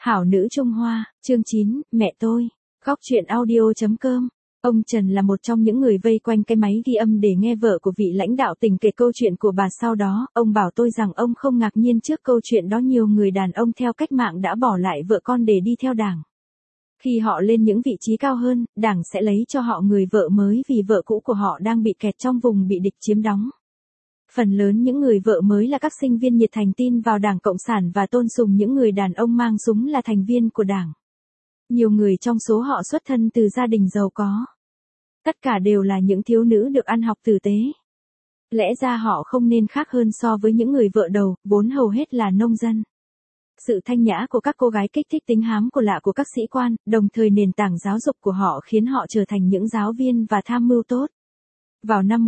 Hảo nữ Trung Hoa, chương 9, mẹ tôi. Góc truyện audio.com. Ông Trần là một trong những người vây quanh cái máy ghi âm để nghe vợ của vị lãnh đạo tỉnh kể câu chuyện của bà. Sau đó, ông bảo tôi rằng ông không ngạc nhiên trước câu chuyện đó, nhiều người đàn ông theo cách mạng đã bỏ lại vợ con để đi theo Đảng. Khi họ lên những vị trí cao hơn, Đảng sẽ lấy cho họ người vợ mới vì vợ cũ của họ đang bị kẹt trong vùng bị địch chiếm đóng. Phần lớn những người vợ mới là các sinh viên nhiệt thành tin vào Đảng Cộng sản và tôn sùng những người đàn ông mang súng là thành viên của Đảng. Nhiều người trong số họ xuất thân từ gia đình giàu có. Tất cả đều là những thiếu nữ được ăn học tử tế. Lẽ ra họ không nên khác hơn so với những người vợ đầu, vốn hầu hết là nông dân. Sự thanh nhã của các cô gái kích thích tính hám của lạ của các sĩ quan, đồng thời nền tảng giáo dục của họ khiến họ trở thành những giáo viên và tham mưu tốt. Vào năm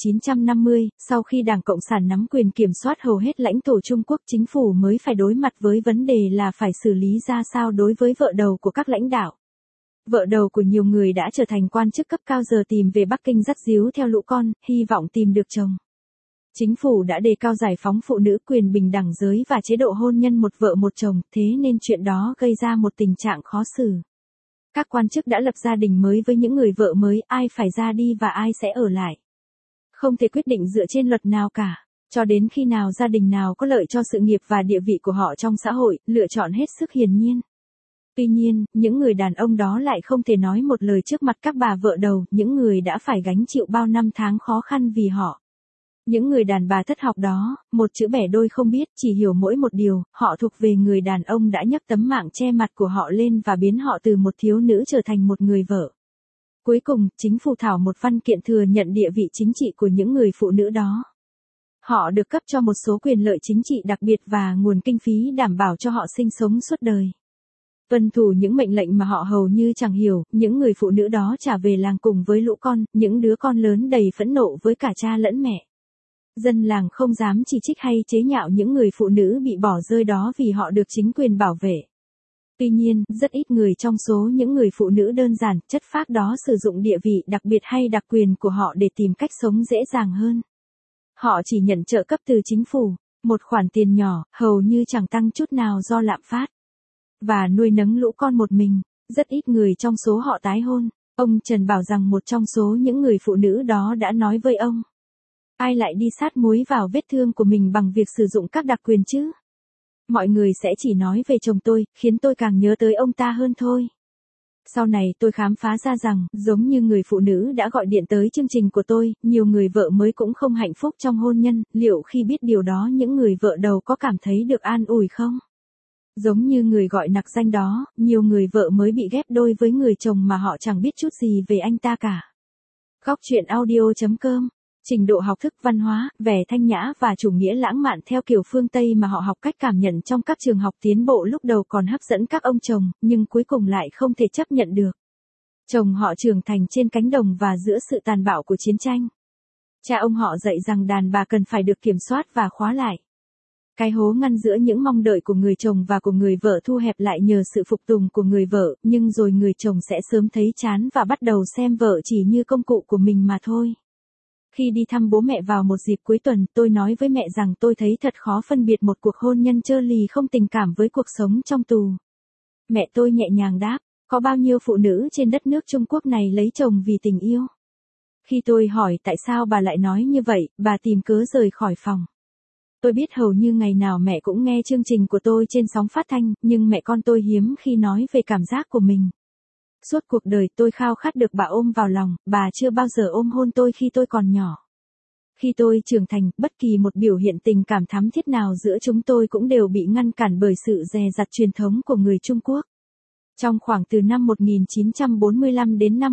1950, sau khi Đảng Cộng sản nắm quyền kiểm soát hầu hết lãnh thổ Trung Quốc, chính phủ mới phải đối mặt với vấn đề là phải xử lý ra sao đối với vợ đầu của các lãnh đạo. Vợ đầu của nhiều người đã trở thành quan chức cấp cao giờ tìm về Bắc Kinh dắt díu theo lũ con, hy vọng tìm được chồng. Chính phủ đã đề cao giải phóng phụ nữ, quyền bình đẳng giới và chế độ hôn nhân một vợ một chồng, thế nên chuyện đó gây ra một tình trạng khó xử. Các quan chức đã lập gia đình mới với những người vợ mới, ai phải ra đi và ai sẽ ở lại. Không thể quyết định dựa trên luật nào cả, cho đến khi nào gia đình nào có lợi cho sự nghiệp và địa vị của họ trong xã hội, lựa chọn hết sức hiển nhiên. Tuy nhiên, những người đàn ông đó lại không thể nói một lời trước mặt các bà vợ đầu, những người đã phải gánh chịu bao năm tháng khó khăn vì họ. Những người đàn bà thất học đó, một chữ bẻ đôi không biết, chỉ hiểu mỗi một điều, họ thuộc về người đàn ông đã nhấc tấm mạng che mặt của họ lên và biến họ từ một thiếu nữ trở thành một người vợ. Cuối cùng, chính phủ thảo một văn kiện thừa nhận địa vị chính trị của những người phụ nữ đó. Họ được cấp cho một số quyền lợi chính trị đặc biệt và nguồn kinh phí đảm bảo cho họ sinh sống suốt đời. Tuân thủ những mệnh lệnh mà họ hầu như chẳng hiểu, những người phụ nữ đó trả về làng cùng với lũ con, những đứa con lớn đầy phẫn nộ với cả cha lẫn mẹ. Dân làng không dám chỉ trích hay chế nhạo những người phụ nữ bị bỏ rơi đó vì họ được chính quyền bảo vệ. Tuy nhiên, rất ít người trong số những người phụ nữ đơn giản, chất phác đó sử dụng địa vị đặc biệt hay đặc quyền của họ để tìm cách sống dễ dàng hơn. Họ chỉ nhận trợ cấp từ chính phủ, một khoản tiền nhỏ, hầu như chẳng tăng chút nào do lạm phát. Và nuôi nấng lũ con một mình, rất ít người trong số họ tái hôn. Ông Trần bảo rằng một trong số những người phụ nữ đó đã nói với ông. Ai lại đi sát muối vào vết thương của mình bằng việc sử dụng các đặc quyền chứ? Mọi người sẽ chỉ nói về chồng tôi, khiến tôi càng nhớ tới ông ta hơn thôi. Sau này tôi khám phá ra rằng, giống như người phụ nữ đã gọi điện tới chương trình của tôi, nhiều người vợ mới cũng không hạnh phúc trong hôn nhân, liệu khi biết điều đó những người vợ đầu có cảm thấy được an ủi không? Giống như người gọi nặc danh đó, nhiều người vợ mới bị ghép đôi với người chồng mà họ chẳng biết chút gì về anh ta cả. Góc truyện audio.com. Trình độ học thức văn hóa, vẻ thanh nhã và chủ nghĩa lãng mạn theo kiểu phương Tây mà họ học cách cảm nhận trong các trường học tiến bộ lúc đầu còn hấp dẫn các ông chồng, nhưng cuối cùng lại không thể chấp nhận được. Chồng họ trưởng thành trên cánh đồng và giữa sự tàn bạo của chiến tranh. Cha ông họ dạy rằng đàn bà cần phải được kiểm soát và khóa lại. Cái hố ngăn giữa những mong đợi của người chồng và của người vợ thu hẹp lại nhờ sự phục tùng của người vợ, nhưng rồi người chồng sẽ sớm thấy chán và bắt đầu xem vợ chỉ như công cụ của mình mà thôi. Khi đi thăm bố mẹ vào một dịp cuối tuần, tôi nói với mẹ rằng tôi thấy thật khó phân biệt một cuộc hôn nhân trơ lì không tình cảm với cuộc sống trong tù. Mẹ tôi nhẹ nhàng đáp, có bao nhiêu phụ nữ trên đất nước Trung Quốc này lấy chồng vì tình yêu? Khi tôi hỏi tại sao bà lại nói như vậy, bà tìm cớ rời khỏi phòng. Tôi biết hầu như ngày nào mẹ cũng nghe chương trình của tôi trên sóng phát thanh, nhưng mẹ con tôi hiếm khi nói về cảm giác của mình. Suốt cuộc đời tôi khao khát được bà ôm vào lòng, bà chưa bao giờ ôm hôn tôi khi tôi còn nhỏ. Khi tôi trưởng thành, bất kỳ một biểu hiện tình cảm thắm thiết nào giữa chúng tôi cũng đều bị ngăn cản bởi sự dè dặt truyền thống của người Trung Quốc. Trong khoảng từ năm 1945 đến năm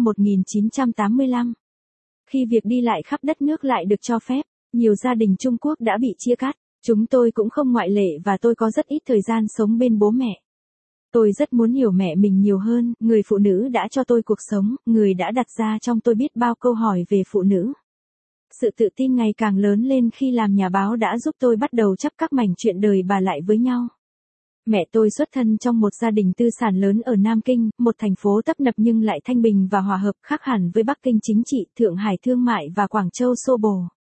1985, khi việc đi lại khắp đất nước lại được cho phép, nhiều gia đình Trung Quốc đã bị chia cắt, chúng tôi cũng không ngoại lệ và tôi có rất ít thời gian sống bên bố mẹ. Tôi rất muốn hiểu mẹ mình nhiều hơn, người phụ nữ đã cho tôi cuộc sống, người đã đặt ra trong tôi biết bao câu hỏi về phụ nữ. Sự tự tin ngày càng lớn lên khi làm nhà báo đã giúp tôi bắt đầu chắp các mảnh chuyện đời bà lại với nhau. Mẹ tôi xuất thân trong một gia đình tư sản lớn ở Nam Kinh, một thành phố tấp nập nhưng lại thanh bình và hòa hợp, khác hẳn với Bắc Kinh chính trị, Thượng Hải thương mại và Quảng Châu xô bồ.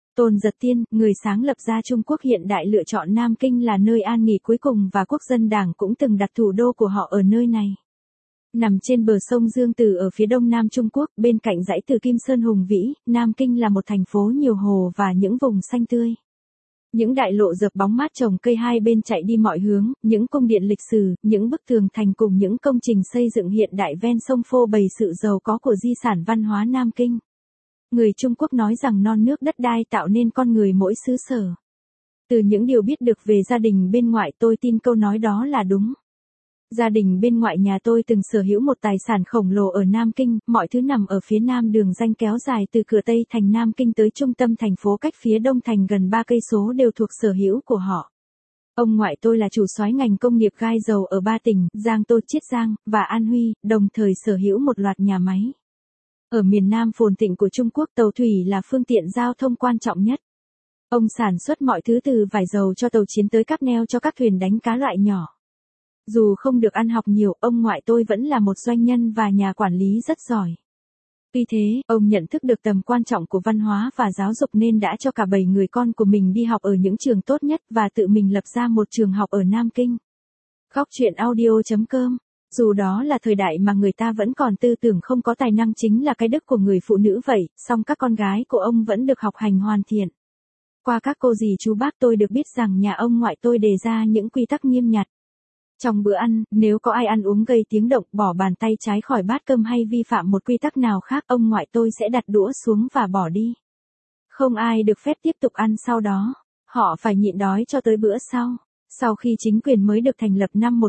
Tôn Giật Tiên, người sáng lập ra Trung Quốc hiện đại lựa chọn Nam Kinh là nơi an nghỉ cuối cùng và Quốc dân Đảng cũng từng đặt thủ đô của họ ở nơi này. Nằm trên bờ sông Dương Tử ở phía đông nam Trung Quốc, bên cạnh dãy Từ Kim Sơn hùng vĩ, Nam Kinh là một thành phố nhiều hồ và những vùng xanh tươi. Những đại lộ dợp bóng mát trồng cây hai bên chạy đi mọi hướng, những cung điện lịch sử, những bức tường thành cùng những công trình xây dựng hiện đại ven sông phô bày sự giàu có của di sản văn hóa Nam Kinh. Người Trung Quốc nói rằng non nước đất đai tạo nên con người mỗi xứ sở. Từ những điều biết được về gia đình bên ngoại tôi tin câu nói đó là đúng. Gia đình bên ngoại nhà tôi từng sở hữu một tài sản khổng lồ ở Nam Kinh, mọi thứ nằm ở phía nam đường ranh kéo dài từ cửa Tây thành Nam Kinh tới trung tâm thành phố cách phía đông thành gần 3 cây số đều thuộc sở hữu của họ. Ông ngoại tôi là chủ soái ngành công nghiệp gai dầu ở 3 tỉnh, Giang Tô, Chiết Giang và An Huy, đồng thời sở hữu một loạt nhà máy. Ở miền Nam phồn thịnh của Trung Quốc, tàu thủy là phương tiện giao thông quan trọng nhất. Ông sản xuất mọi thứ từ vải dầu cho tàu chiến tới cáp neo cho các thuyền đánh cá loại nhỏ. Dù không được ăn học nhiều, ông ngoại tôi vẫn là một doanh nhân và nhà quản lý rất giỏi. Vì thế, ông nhận thức được tầm quan trọng của văn hóa và giáo dục nên đã cho cả 7 người con của mình đi học ở những trường tốt nhất và tự mình lập ra một trường học ở Nam Kinh. Góc truyện audio.com. Dù đó là thời đại mà người ta vẫn còn tư tưởng không có tài năng chính là cái đức của người phụ nữ vậy, song các con gái của ông vẫn được học hành hoàn thiện. Qua các cô dì chú bác tôi được biết rằng nhà ông ngoại tôi đề ra những quy tắc nghiêm ngặt. Trong bữa ăn, nếu có ai ăn uống gây tiếng động, bỏ bàn tay trái khỏi bát cơm hay vi phạm một quy tắc nào khác, ông ngoại tôi sẽ đặt đũa xuống và bỏ đi. Không ai được phép tiếp tục ăn sau đó. Họ phải nhịn đói cho tới bữa sau. Sau khi chính quyền mới được thành lập năm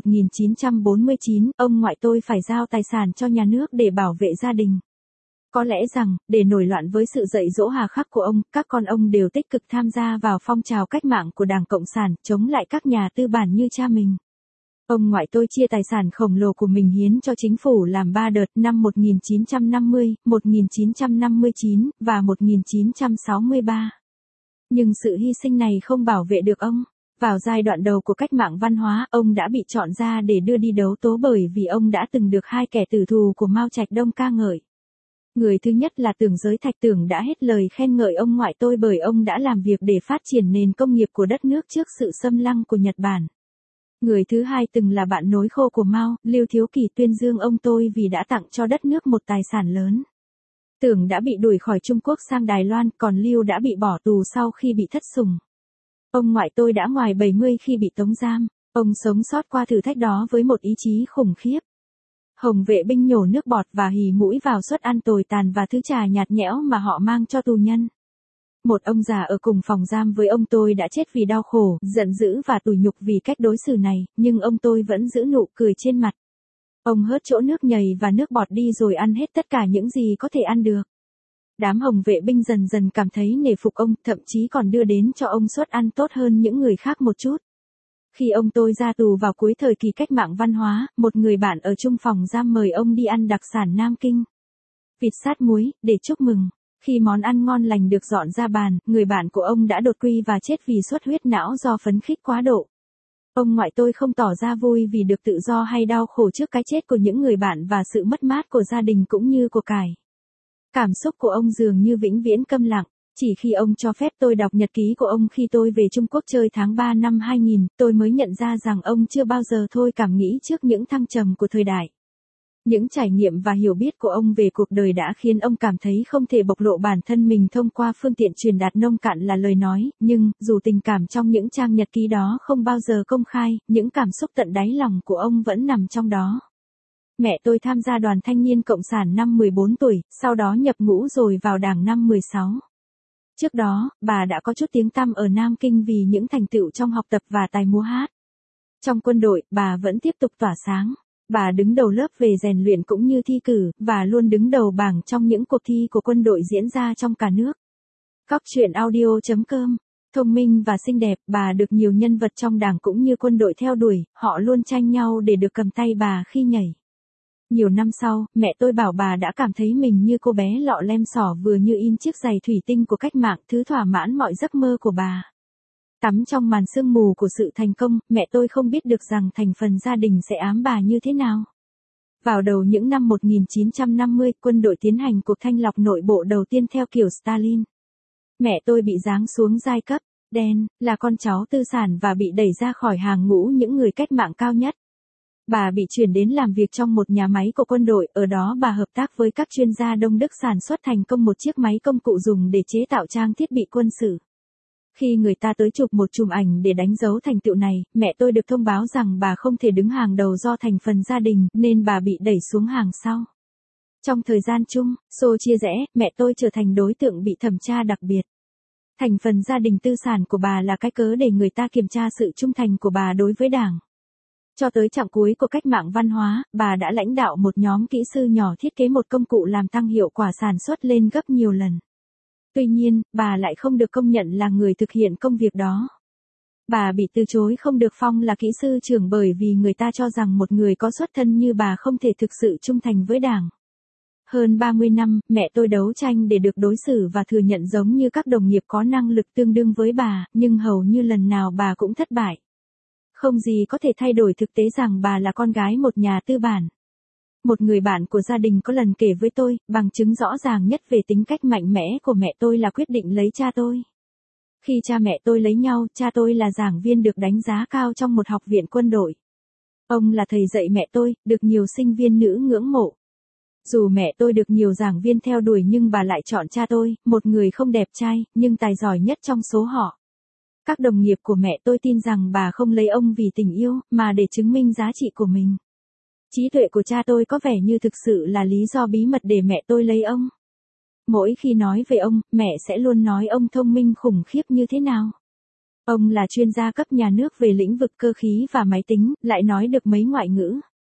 1949, ông ngoại tôi phải giao tài sản cho nhà nước để bảo vệ gia đình. Có lẽ rằng, để nổi loạn với sự dạy dỗ hà khắc của ông, các con ông đều tích cực tham gia vào phong trào cách mạng của Đảng Cộng sản, chống lại các nhà tư bản như cha mình. Ông ngoại tôi chia tài sản khổng lồ của mình hiến cho chính phủ làm 3 đợt năm 1950, 1959 và 1963. Nhưng sự hy sinh này không bảo vệ được ông. Vào giai đoạn đầu của cách mạng văn hóa, ông đã bị chọn ra để đưa đi đấu tố bởi vì ông đã từng được 2 kẻ tử thù của Mao Trạch Đông ca ngợi. Người thứ nhất là Tưởng Giới Thạch. Tưởng đã hết lời khen ngợi ông ngoại tôi bởi ông đã làm việc để phát triển nền công nghiệp của đất nước trước sự xâm lăng của Nhật Bản. Người thứ hai từng là bạn nối khô của Mao, Lưu Thiếu Kỳ tuyên dương ông tôi vì đã tặng cho đất nước một tài sản lớn. Tưởng đã bị đuổi khỏi Trung Quốc sang Đài Loan, còn Lưu đã bị bỏ tù sau khi bị thất sủng. Ông ngoại tôi đã ngoài 70 khi bị tống giam. Ông sống sót qua thử thách đó với một ý chí khủng khiếp. Hồng vệ binh nhổ nước bọt và hì mũi vào suất ăn tồi tàn và thứ trà nhạt nhẽo mà họ mang cho tù nhân. Một ông già ở cùng phòng giam với ông tôi đã chết vì đau khổ, giận dữ và tủi nhục vì cách đối xử này, nhưng ông tôi vẫn giữ nụ cười trên mặt. Ông hớt chỗ nước nhầy và nước bọt đi rồi ăn hết tất cả những gì có thể ăn được. Đám hồng vệ binh dần dần cảm thấy nể phục ông, thậm chí còn đưa đến cho ông suất ăn tốt hơn những người khác một chút. Khi ông tôi ra tù vào cuối thời kỳ cách mạng văn hóa, một người bạn ở chung phòng giam mời ông đi ăn đặc sản Nam Kinh. Vịt sát muối, để chúc mừng. Khi món ăn ngon lành được dọn ra bàn, người bạn của ông đã đột quỵ và chết vì xuất huyết não do phấn khích quá độ. Ông ngoại tôi không tỏ ra vui vì được tự do hay đau khổ trước cái chết của những người bạn và sự mất mát của gia đình cũng như của cải. Cảm xúc của ông dường như vĩnh viễn câm lặng. Chỉ khi ông cho phép tôi đọc nhật ký của ông khi tôi về Trung Quốc chơi tháng 3 năm 2000, tôi mới nhận ra rằng ông chưa bao giờ thôi cảm nghĩ trước những thăng trầm của thời đại. Những trải nghiệm và hiểu biết của ông về cuộc đời đã khiến ông cảm thấy không thể bộc lộ bản thân mình thông qua phương tiện truyền đạt nông cạn là lời nói, nhưng, dù tình cảm trong những trang nhật ký đó không bao giờ công khai, những cảm xúc tận đáy lòng của ông vẫn nằm trong đó. Mẹ tôi tham gia đoàn thanh niên Cộng sản năm 14 tuổi, sau đó nhập ngũ rồi vào Đảng năm 16. Trước đó, bà đã có chút tiếng tăm ở Nam Kinh vì những thành tựu trong học tập và tài múa hát. Trong quân đội, bà vẫn tiếp tục tỏa sáng. Bà đứng đầu lớp về rèn luyện cũng như thi cử, và luôn đứng đầu bảng trong những cuộc thi của quân đội diễn ra trong cả nước. Góc truyện audio.com. Thông minh và xinh đẹp, bà được nhiều nhân vật trong Đảng cũng như quân đội theo đuổi, họ luôn tranh nhau để được cầm tay bà khi nhảy. Nhiều năm sau, mẹ tôi bảo bà đã cảm thấy mình như cô bé lọ lem sỏ vừa như in chiếc giày thủy tinh của cách mạng, thứ thỏa mãn mọi giấc mơ của bà. Tắm trong màn sương mù của sự thành công, mẹ tôi không biết được rằng thành phần gia đình sẽ ám bà như thế nào. Vào đầu những năm 1950, quân đội tiến hành cuộc thanh lọc nội bộ đầu tiên theo kiểu Stalin. Mẹ tôi bị giáng xuống giai cấp đen, là con cháu tư sản và bị đẩy ra khỏi hàng ngũ những người cách mạng cao nhất. Bà bị chuyển đến làm việc trong một nhà máy của quân đội, ở đó bà hợp tác với các chuyên gia Đông Đức sản xuất thành công một chiếc máy công cụ dùng để chế tạo trang thiết bị quân sự. Khi người ta tới chụp một chùm ảnh để đánh dấu thành tựu này, mẹ tôi được thông báo rằng bà không thể đứng hàng đầu do thành phần gia đình, nên bà bị đẩy xuống hàng sau. Trong thời gian chung, xô chia rẽ, mẹ tôi trở thành đối tượng bị thẩm tra đặc biệt. Thành phần gia đình tư sản của bà là cái cớ để người ta kiểm tra sự trung thành của bà đối với Đảng. Cho tới chặng cuối của cách mạng văn hóa, bà đã lãnh đạo một nhóm kỹ sư nhỏ thiết kế một công cụ làm tăng hiệu quả sản xuất lên gấp nhiều lần. Tuy nhiên, bà lại không được công nhận là người thực hiện công việc đó. Bà bị từ chối không được phong là kỹ sư trưởng bởi vì người ta cho rằng một người có xuất thân như bà không thể thực sự trung thành với Đảng. Hơn 30 năm, mẹ tôi đấu tranh để được đối xử và thừa nhận giống như các đồng nghiệp có năng lực tương đương với bà, nhưng hầu như lần nào bà cũng thất bại. Không gì có thể thay đổi thực tế rằng bà là con gái một nhà tư bản. Một người bạn của gia đình có lần kể với tôi, bằng chứng rõ ràng nhất về tính cách mạnh mẽ của mẹ tôi là quyết định lấy cha tôi. Khi cha mẹ tôi lấy nhau, cha tôi là giảng viên được đánh giá cao trong một học viện quân đội. Ông là thầy dạy mẹ tôi, được nhiều sinh viên nữ ngưỡng mộ. Dù mẹ tôi được nhiều giảng viên theo đuổi nhưng bà lại chọn cha tôi, một người không đẹp trai, nhưng tài giỏi nhất trong số họ. Các đồng nghiệp của mẹ tôi tin rằng bà không lấy ông vì tình yêu, mà để chứng minh giá trị của mình. Trí tuệ của cha tôi có vẻ như thực sự là lý do bí mật để mẹ tôi lấy ông. Mỗi khi nói về ông, mẹ sẽ luôn nói ông thông minh khủng khiếp như thế nào. Ông là chuyên gia cấp nhà nước về lĩnh vực cơ khí và máy tính, lại nói được mấy ngoại ngữ.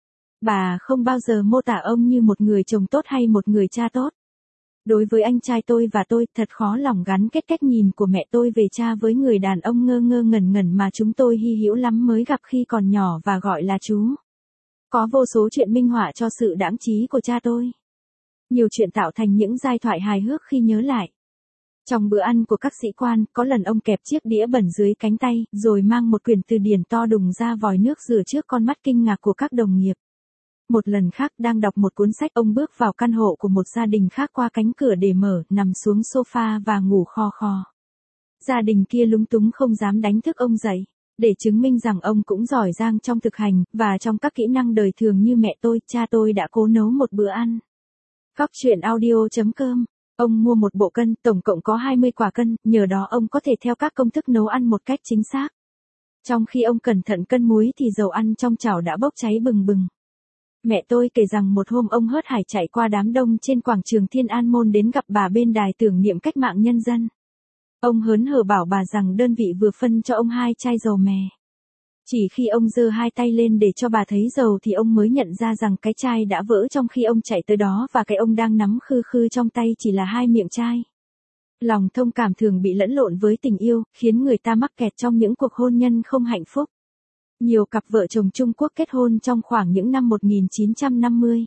Bà không bao giờ mô tả ông như một người chồng tốt hay một người cha tốt. Đối với anh trai tôi và tôi, thật khó lòng gắn kết cách nhìn của mẹ tôi về cha với người đàn ông ngơ ngơ ngẩn ngẩn mà chúng tôi hy hữu lắm mới gặp khi còn nhỏ và gọi là chú. Có vô số chuyện minh họa cho sự đãng trí của cha tôi. Nhiều chuyện tạo thành những giai thoại hài hước khi nhớ lại. Trong bữa ăn của các sĩ quan, có lần ông kẹp chiếc đĩa bẩn dưới cánh tay, rồi mang một quyển từ điển to đùng ra vòi nước rửa trước con mắt kinh ngạc của các đồng nghiệp. Một lần khác đang đọc một cuốn sách, ông bước vào căn hộ của một gia đình khác qua cánh cửa để mở, nằm xuống sofa và ngủ khò khò. Gia đình kia lúng túng không dám đánh thức ông dậy. Để chứng minh rằng ông cũng giỏi giang trong thực hành, và trong các kỹ năng đời thường như mẹ tôi, cha tôi đã cố nấu một bữa ăn. Góc truyện audio.com. Ông mua một bộ cân, tổng cộng có 20 quả cân, nhờ đó ông có thể theo các công thức nấu ăn một cách chính xác. Trong khi ông cẩn thận cân muối thì dầu ăn trong chảo đã bốc cháy bừng bừng. Mẹ tôi kể rằng một hôm ông hớt hải chạy qua đám đông trên quảng trường Thiên An Môn đến gặp bà bên đài tưởng niệm cách mạng nhân dân. Ông hớn hở bảo bà rằng đơn vị vừa phân cho ông 2 chai dầu mè. Chỉ khi ông giơ 2 tay lên để cho bà thấy dầu thì ông mới nhận ra rằng cái chai đã vỡ trong khi ông chạy tới đó và cái ông đang nắm khư khư trong tay chỉ là 2 miệng chai. Lòng thông cảm thường bị lẫn lộn với tình yêu, khiến người ta mắc kẹt trong những cuộc hôn nhân không hạnh phúc. Nhiều cặp vợ chồng Trung Quốc kết hôn trong khoảng những năm 1950.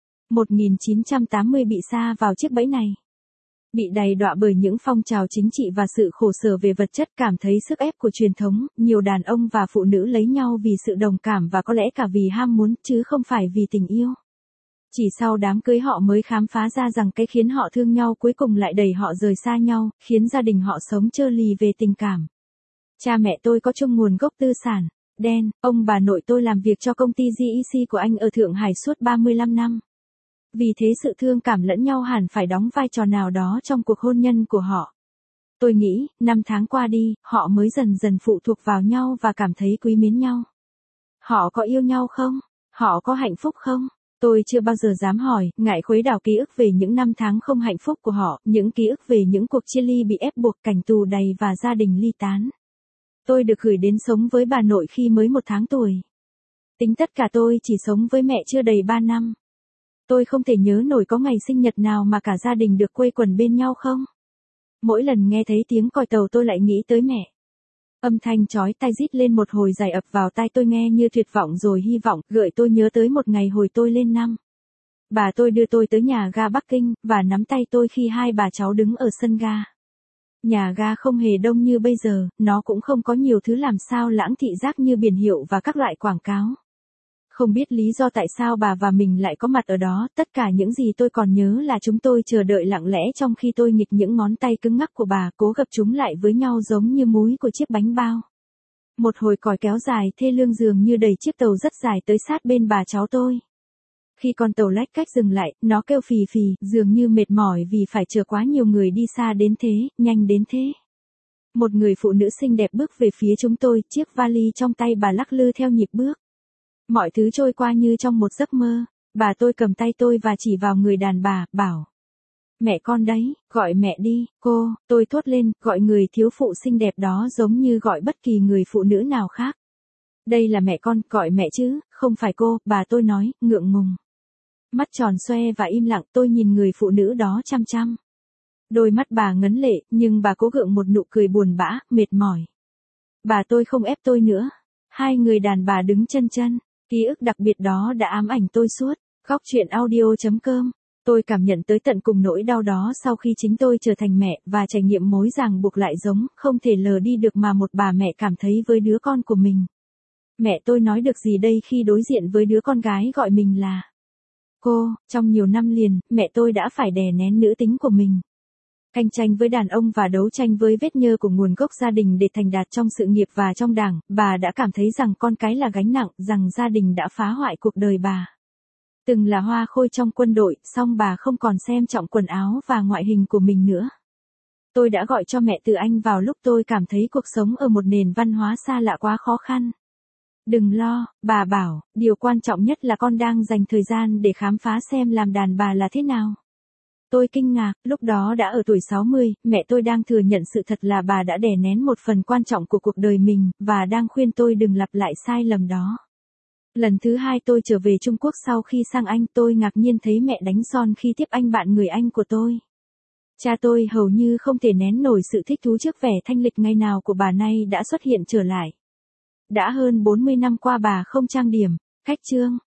1980 bị sa vào chiếc bẫy này. Bị đày đọa bởi những phong trào chính trị và sự khổ sở về vật chất, cảm thấy sức ép của truyền thống, nhiều đàn ông và phụ nữ lấy nhau vì sự đồng cảm và có lẽ cả vì ham muốn, chứ không phải vì tình yêu. Chỉ sau đám cưới họ mới khám phá ra rằng cái khiến họ thương nhau cuối cùng lại đẩy họ rời xa nhau, khiến gia đình họ sống trơ lì về tình cảm. Cha mẹ tôi có chung nguồn gốc tư sản đen, ông bà nội tôi làm việc cho công ty GEC của anh ở Thượng Hải suốt 35 năm. Vì thế sự thương cảm lẫn nhau hẳn phải đóng vai trò nào đó trong cuộc hôn nhân của họ. Tôi nghĩ, năm tháng qua đi, họ mới dần dần phụ thuộc vào nhau và cảm thấy quý mến nhau. Họ có yêu nhau không? Họ có hạnh phúc không? Tôi chưa bao giờ dám hỏi, ngại khuấy đảo ký ức về những năm tháng không hạnh phúc của họ, những ký ức về những cuộc chia ly bị ép buộc, cảnh tù đầy và gia đình ly tán. Tôi được gửi đến sống với bà nội khi mới 1 tháng tuổi. Tính tất cả tôi chỉ sống với mẹ chưa đầy 3 năm. Tôi không thể nhớ nổi có ngày sinh nhật nào mà cả gia đình được quây quần bên nhau không. Mỗi lần nghe thấy tiếng còi tàu tôi lại nghĩ tới mẹ. Âm thanh chói tai rít lên một hồi dài ập vào tai tôi nghe như tuyệt vọng rồi hy vọng, gợi tôi nhớ tới một ngày hồi tôi lên năm. Bà tôi đưa tôi tới nhà ga Bắc Kinh, và nắm tay tôi khi hai bà cháu đứng ở sân ga. Nhà ga không hề đông như bây giờ, nó cũng không có nhiều thứ làm sao lãng thị giác như biển hiệu và các loại quảng cáo. Không biết lý do tại sao bà và mình lại có mặt ở đó, tất cả những gì tôi còn nhớ là chúng tôi chờ đợi lặng lẽ trong khi tôi nghịch những ngón tay cứng ngắc của bà cố gập chúng lại với nhau giống như múi của chiếc bánh bao. Một hồi còi kéo dài thê lương dường như đẩy chiếc tàu rất dài tới sát bên bà cháu tôi. Khi con tàu lách cách dừng lại, nó kêu phì phì, dường như mệt mỏi vì phải chờ quá nhiều người đi xa đến thế, nhanh đến thế. Một người phụ nữ xinh đẹp bước về phía chúng tôi, chiếc vali trong tay bà lắc lư theo nhịp bước. Mọi thứ trôi qua như trong một giấc mơ. Bà tôi cầm tay tôi và chỉ vào người đàn bà, bảo. Mẹ con đấy, gọi mẹ đi, cô, tôi thốt lên, gọi người thiếu phụ xinh đẹp đó giống như gọi bất kỳ người phụ nữ nào khác. Đây là mẹ con, gọi mẹ chứ, không phải cô, bà tôi nói, ngượng ngùng. Mắt tròn xoe và im lặng, tôi nhìn người phụ nữ đó chăm chăm. Đôi mắt bà ngấn lệ, nhưng bà cố gượng một nụ cười buồn bã, mệt mỏi. Bà tôi không ép tôi nữa. Hai người đàn bà đứng chân chân. Ký ức đặc biệt đó đã ám ảnh tôi suốt. Góc truyện audio.com. Tôi cảm nhận tới tận cùng nỗi đau đó sau khi chính tôi trở thành mẹ và trải nghiệm mối ràng buộc lại giống, không thể lờ đi được mà một bà mẹ cảm thấy với đứa con của mình. Mẹ tôi nói được gì đây khi đối diện với đứa con gái gọi mình là cô. Trong nhiều năm liền, mẹ tôi đã phải đè nén nữ tính của mình. Cạnh tranh với đàn ông và đấu tranh với vết nhơ của nguồn gốc gia đình để thành đạt trong sự nghiệp và trong đảng, bà đã cảm thấy rằng con cái là gánh nặng, rằng gia đình đã phá hoại cuộc đời bà. Từng là hoa khôi trong quân đội, song bà không còn xem trọng quần áo và ngoại hình của mình nữa. Tôi đã gọi cho mẹ từ Anh vào lúc tôi cảm thấy cuộc sống ở một nền văn hóa xa lạ quá khó khăn. Đừng lo, bà bảo, điều quan trọng nhất là con đang dành thời gian để khám phá xem làm đàn bà là thế nào. Tôi kinh ngạc, lúc đó đã ở tuổi 60, mẹ tôi đang thừa nhận sự thật là bà đã đè nén một phần quan trọng của cuộc đời mình, và đang khuyên tôi đừng lặp lại sai lầm đó. Lần thứ hai tôi trở về Trung Quốc sau khi sang Anh, tôi ngạc nhiên thấy mẹ đánh son khi tiếp anh bạn người Anh của tôi. Cha tôi hầu như không thể nén nổi sự thích thú trước vẻ thanh lịch ngày nào của bà nay đã xuất hiện trở lại. Đã hơn 40 năm qua bà không trang điểm, khách trương,